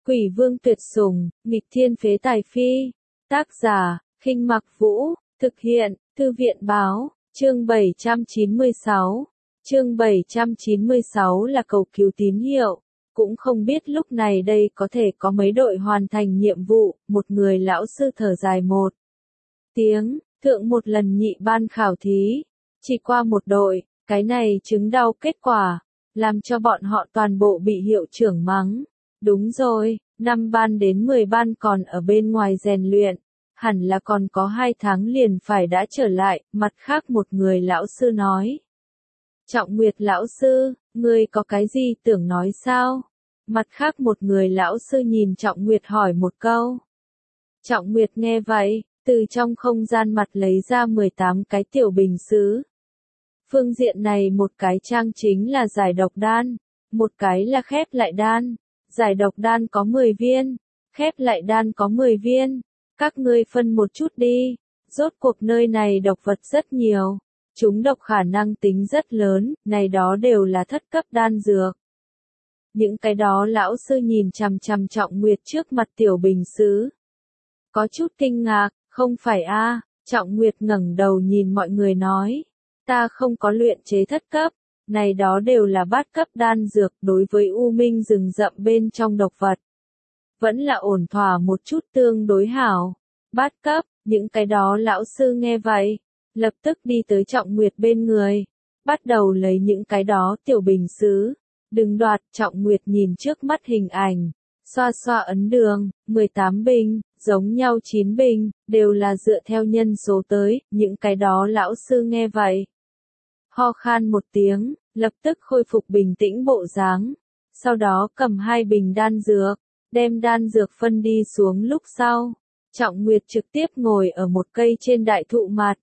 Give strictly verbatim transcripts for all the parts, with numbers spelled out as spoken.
Quỷ vương tuyệt sủng, nghịch thiên phế tài phi. Tác giả, Khinh Mặc Vũ, thực hiện, Thư viện báo, chương bảy trăm chín mươi sáu. Chương bảy trăm chín mươi sáu là cầu cứu tín hiệu. Cũng không biết lúc này đây có thể có mấy đội hoàn thành nhiệm vụ, một người lão sư thở dài một tiếng, thượng một lần nhị ban khảo thí. Chỉ qua một đội, cái này chứng đau kết quả, làm cho bọn họ toàn bộ bị hiệu trưởng mắng. Đúng rồi, năm ban đến mười ban còn ở bên ngoài rèn luyện, hẳn là còn có hai tháng liền phải đã trở lại, mặt khác một người lão sư nói. Trọng Nguyệt lão sư, ngươi có cái gì tưởng nói sao? Mặt khác một người lão sư nhìn Trọng Nguyệt hỏi một câu. Trọng Nguyệt nghe vậy, từ trong không gian mặt lấy ra mười tám cái tiểu bình sứ. Phương diện này một cái trang chính là giải độc đan, một cái là khép lại đan. Giải độc đan có mười viên, khép lại đan có mười viên. Các ngươi phân một chút đi, rốt cuộc nơi này độc vật rất nhiều. Chúng độc khả năng tính rất lớn, này đó đều là thất cấp đan dược. Những cái đó lão sư nhìn chằm chằm Trọng Nguyệt trước mặt tiểu bình sứ. Có chút kinh ngạc, không phải a? Trọng Nguyệt ngẩng đầu nhìn mọi người nói. Ta không có luyện chế thất cấp, này đó đều là bát cấp đan dược đối với u minh rừng rậm bên trong độc vật. Vẫn là ổn thỏa một chút tương đối hảo. Bát cấp, những cái đó lão sư nghe vậy, lập tức đi tới Trọng Nguyệt bên người, bắt đầu lấy những cái đó tiểu bình sứ. Đừng đoạt, Trọng Nguyệt nhìn trước mắt hình ảnh, xoa xoa ấn đường, mười tám bình, giống nhau chín bình, đều là dựa theo nhân số tới, những cái đó lão sư nghe vậy. Ho khan một tiếng, lập tức khôi phục bình tĩnh bộ dáng, sau đó cầm hai bình đan dược, đem đan dược phân đi xuống lúc sau. Trọng Nguyệt trực tiếp ngồi ở một cây trên đại thụ mặt.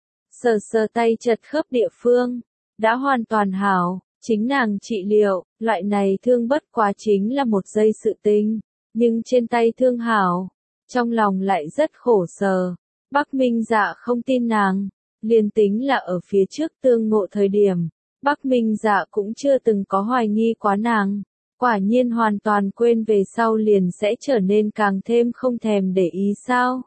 Sờ sờ tay chật khớp địa phương, đã hoàn toàn hảo, chính nàng trị liệu, loại này thương bất quá chính là một giây sự tình, nhưng trên tay thương hảo, trong lòng lại rất khổ sở. Bắc Minh Dạ không tin nàng, liền tính là ở phía trước tương ngộ thời điểm, Bắc Minh Dạ cũng chưa từng có hoài nghi quá nàng, quả nhiên hoàn toàn quên về sau liền sẽ trở nên càng thêm không thèm để ý sao.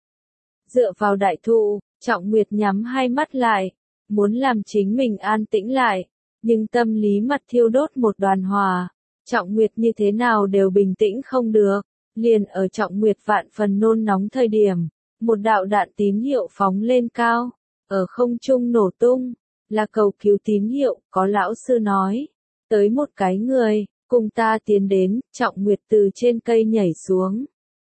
Dựa vào đại thụ, Trọng Nguyệt nhắm hai mắt lại, muốn làm chính mình an tĩnh lại, nhưng tâm lý mặt thiêu đốt một đoàn hỏa, Trọng Nguyệt như thế nào đều bình tĩnh không được, liền ở Trọng Nguyệt vạn phần nôn nóng thời điểm, một đạo đạn tín hiệu phóng lên cao, ở không trung nổ tung, là cầu cứu tín hiệu, có lão sư nói, tới một cái người, cùng ta tiến đến. Trọng Nguyệt từ trên cây nhảy xuống,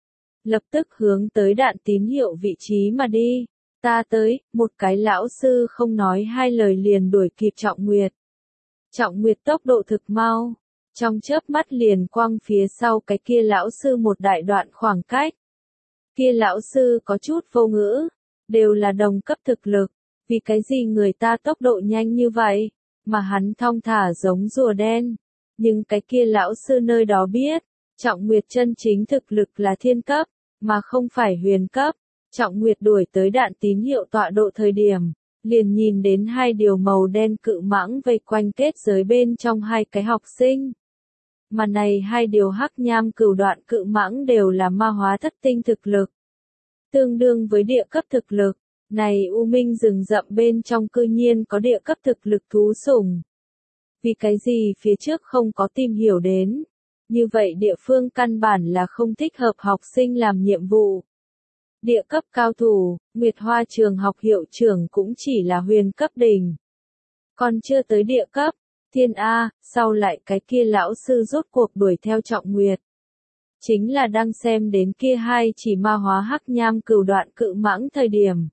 lập tức hướng tới đạn tín hiệu vị trí mà đi. Ta tới, một cái lão sư không nói hai lời liền đuổi kịp Trọng Nguyệt. Trọng Nguyệt tốc độ thực mau, trong chớp mắt liền quăng phía sau cái kia lão sư một đại đoạn khoảng cách. Kia lão sư có chút vô ngữ, đều là đồng cấp thực lực, vì cái gì người ta tốc độ nhanh như vậy, mà hắn thong thả giống rùa đen. Nhưng cái kia lão sư nơi đó biết, Trọng Nguyệt chân chính thực lực là thiên cấp, mà không phải huyền cấp. Trọng Nguyệt đuổi tới đạn tín hiệu tọa độ thời điểm, liền nhìn đến hai điều màu đen cự mãng vây quanh kết giới bên trong hai cái học sinh. Mà này hai điều hắc nham cửu đoạn cự mãng đều là ma hóa thất tinh thực lực. Tương đương với địa cấp thực lực, này u minh rừng rậm bên trong cư nhiên có địa cấp thực lực thú sủng. Vì cái gì phía trước không có tìm hiểu đến, như vậy địa phương căn bản là không thích hợp học sinh làm nhiệm vụ. Địa cấp cao thủ, Nguyệt Hoa trường học hiệu trưởng cũng chỉ là huyền cấp đỉnh. Còn chưa tới địa cấp, thiên A, sau lại cái kia lão sư rốt cuộc đuổi theo Trọng Nguyệt. Chính là đang xem đến kia hai chỉ ma hóa hắc nham cửu đoạn cự mãng thời điểm.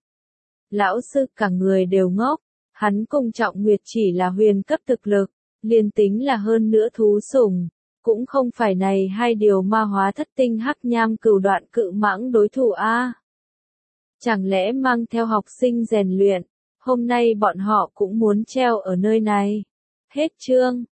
Lão sư cả người đều ngốc, hắn cùng Trọng Nguyệt chỉ là huyền cấp thực lực, liền tính là hơn nữa thú sủng. Cũng không phải này hai điều ma hóa thất tinh hắc nham cửu đoạn cự mãng đối thủ a. Chẳng lẽ mang theo học sinh rèn luyện, hôm nay bọn họ cũng muốn treo ở nơi này. Hết chương.